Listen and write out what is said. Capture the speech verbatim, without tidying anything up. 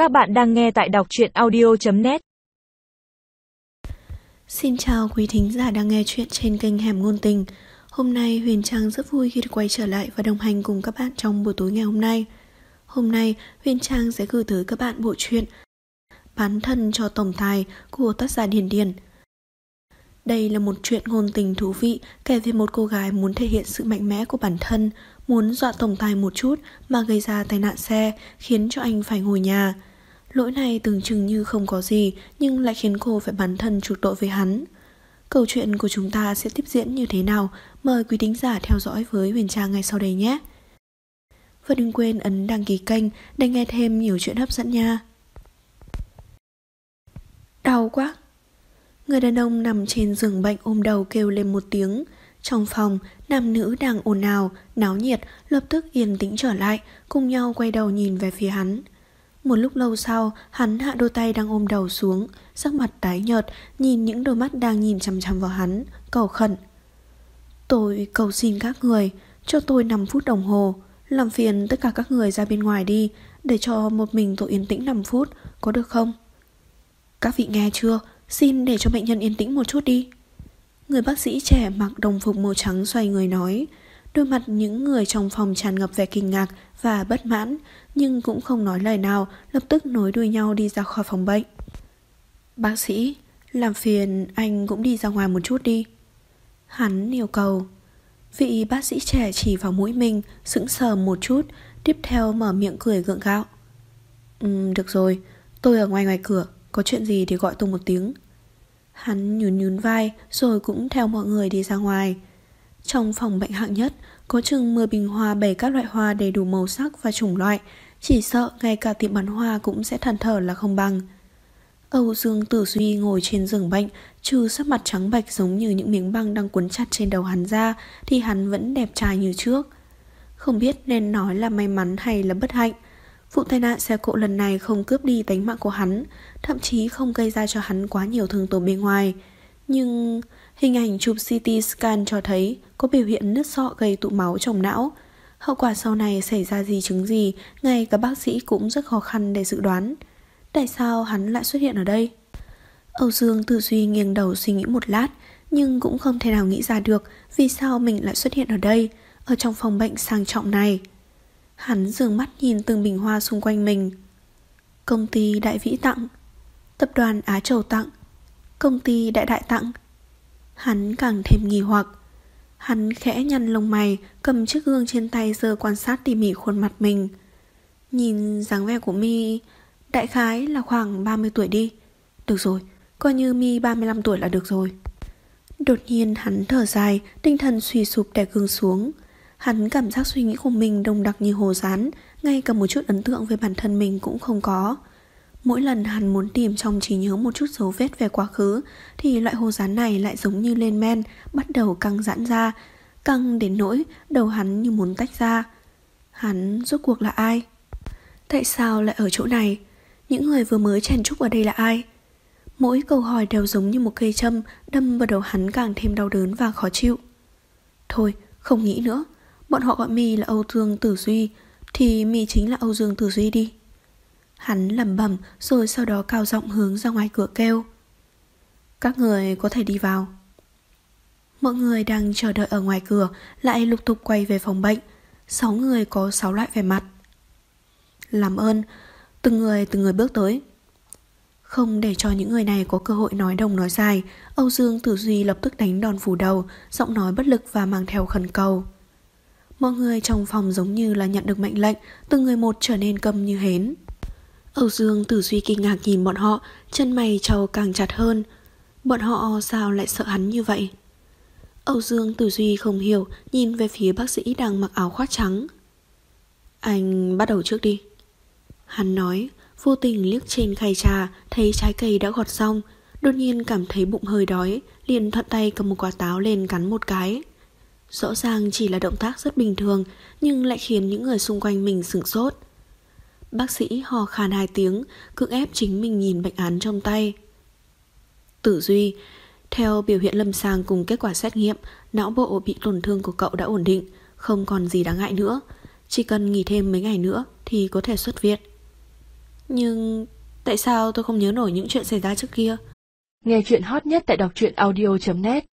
Các bạn đang nghe tại đọc truyện audio chấm net. Xin chào quý thính giả đang nghe chuyện trên kênh Hẻm Ngôn Tình. Hôm nay Huyền Trang rất vui khi được quay trở lại và đồng hành cùng các bạn trong buổi tối ngày hôm nay. Hôm nay Huyền Trang sẽ gửi tới các bạn bộ truyện Bán thân cho tổng tài của tác giả Điền Điền. Đây là một chuyện ngôn tình thú vị kể về một cô gái muốn thể hiện sự mạnh mẽ của bản thân, muốn dọa tổng tài một chút mà gây ra tai nạn xe khiến cho anh phải ngồi nhà. Lỗi này tưởng chừng như không có gì nhưng lại khiến cô phải bán thân chuộc tội với hắn. Câu chuyện của chúng ta sẽ tiếp diễn như thế nào? Mời quý thính giả theo dõi với Huyền Trang ngay sau đây nhé. Và đừng quên ấn đăng ký kênh để nghe thêm nhiều chuyện hấp dẫn nha. Đau quá. Người đàn ông nằm trên giường bệnh ôm đầu kêu lên một tiếng. Trong phòng, nam nữ đang ồn ào, náo nhiệt, lập tức yên tĩnh trở lại, cùng nhau quay đầu nhìn về phía hắn. Một lúc lâu sau, hắn hạ đôi tay đang ôm đầu xuống, sắc mặt tái nhợt, nhìn những đôi mắt đang nhìn chằm chằm vào hắn, cầu khẩn. Tôi cầu xin các người, cho tôi năm phút đồng hồ, làm phiền tất cả các người ra bên ngoài đi, để cho một mình tôi yên tĩnh năm phút, có được không? Các vị nghe chưa? Xin để cho bệnh nhân yên tĩnh một chút đi. Người bác sĩ trẻ mặc đồng phục màu trắng xoay người nói. Đôi mặt những người trong phòng tràn ngập vẻ kinh ngạc và bất mãn, nhưng cũng không nói lời nào, lập tức nối đuôi nhau đi ra khỏi phòng bệnh. Bác sĩ, làm phiền anh cũng đi ra ngoài một chút đi. Hắn yêu cầu. Vị bác sĩ trẻ chỉ vào mũi mình, sững sờ một chút, tiếp theo mở miệng cười gượng gạo. Ừ, được rồi, tôi ở ngoài ngoài cửa, có chuyện gì thì gọi tôi một tiếng. Hắn nhún nhún vai rồi cũng theo mọi người đi ra ngoài. Trong phòng bệnh hạng nhất có chừng mười bình hoa bày các loại hoa đầy đủ màu sắc và chủng loại, chỉ sợ ngay cả tiệm bán hoa cũng sẽ than thở là không bằng. Âu Dương Tử Duy ngồi trên giường bệnh, trừ sắc mặt trắng bệch giống như những miếng băng đang quấn chặt trên đầu hắn ra thì hắn vẫn đẹp trai như trước. Không biết nên nói là may mắn hay là bất hạnh. Vụ tai nạn xe cộ lần này không cướp đi tính mạng của hắn, thậm chí không gây ra cho hắn quá nhiều thương tổn bên ngoài. Nhưng hình ảnh chụp xê tê scan cho thấy có biểu hiện nứt sọ gây tụ máu trong não. Hậu quả sau này xảy ra di chứng gì, ngay cả bác sĩ cũng rất khó khăn để dự đoán. Tại sao hắn lại xuất hiện ở đây? Âu Dương Tử Duy nghiêng đầu suy nghĩ một lát, nhưng cũng không thể nào nghĩ ra được vì sao mình lại xuất hiện ở đây, ở trong phòng bệnh sang trọng này. Hắn dường mắt nhìn từng bình hoa xung quanh mình. Công ty Đại Vĩ tặng, tập đoàn Á Châu tặng, công ty Đại Đại tặng. Hắn càng thêm nghi hoặc. Hắn khẽ nhăn lông mày, cầm chiếc gương trên tay giơ quan sát tỉ mỉ khuôn mặt mình. Nhìn dáng vẻ của mi đại khái là khoảng ba mươi tuổi đi. Được rồi, coi như mi ba mươi lăm tuổi là được rồi. Đột nhiên hắn thở dài, tinh thần suy sụp đè gương xuống. Hắn cảm giác suy nghĩ của mình đông đặc như hồ dán, ngay cả một chút ấn tượng về bản thân mình cũng không có. Mỗi lần hắn muốn tìm trong trí nhớ một chút dấu vết về quá khứ thì loại hồ dán này lại giống như lên men, bắt đầu căng giãn ra, căng đến nỗi đầu hắn như muốn tách ra. Hắn rốt cuộc là ai? Tại sao lại ở chỗ này? Những người vừa mới chen chúc ở đây là ai? Mỗi câu hỏi đều giống như một cây châm đâm vào đầu hắn, càng thêm đau đớn và khó chịu. Thôi, không nghĩ nữa. Bọn họ gọi mi là Âu Dương Tử Duy thì mi chính là Âu Dương Tử Duy đi. Hắn lẩm bẩm rồi sau đó cao giọng hướng ra ngoài cửa kêu. Các người có thể đi vào. Mọi người đang chờ đợi ở ngoài cửa lại lục tục quay về phòng bệnh. Sáu người có sáu loại vẻ mặt. Làm ơn, từng người từng người bước tới. Không để cho những người này có cơ hội nói đồng nói dài, Âu Dương Tử Duy lập tức đánh đòn phủ đầu, giọng nói bất lực và mang theo khẩn cầu. Mọi người trong phòng giống như là nhận được mệnh lệnh, từng người một trở nên câm như hến. Âu Dương Tử Duy kinh ngạc nhìn bọn họ, chân mày trao càng chặt hơn. Bọn họ sao lại sợ hắn như vậy? Âu Dương Tử Duy không hiểu, nhìn về phía bác sĩ đang mặc áo khoác trắng. Anh bắt đầu trước đi. Hắn nói, vô tình liếc trên khay trà, thấy trái cây đã gọt xong, đột nhiên cảm thấy bụng hơi đói, liền thuận tay cầm một quả táo lên cắn một cái. Rõ ràng chỉ là động tác rất bình thường, nhưng lại khiến những người xung quanh mình sửng sốt. Bác sĩ hò khan hai tiếng, cưỡng ép chính mình nhìn bệnh án trong tay. Tử Duy, theo biểu hiện lâm sàng cùng kết quả xét nghiệm, não bộ bị tổn thương của cậu đã ổn định, không còn gì đáng ngại nữa. Chỉ cần nghỉ thêm mấy ngày nữa thì có thể xuất viện. Nhưng tại sao tôi không nhớ nổi những chuyện xảy ra trước kia? Nghe chuyện hot nhất tại đọc truyện audio chấm net.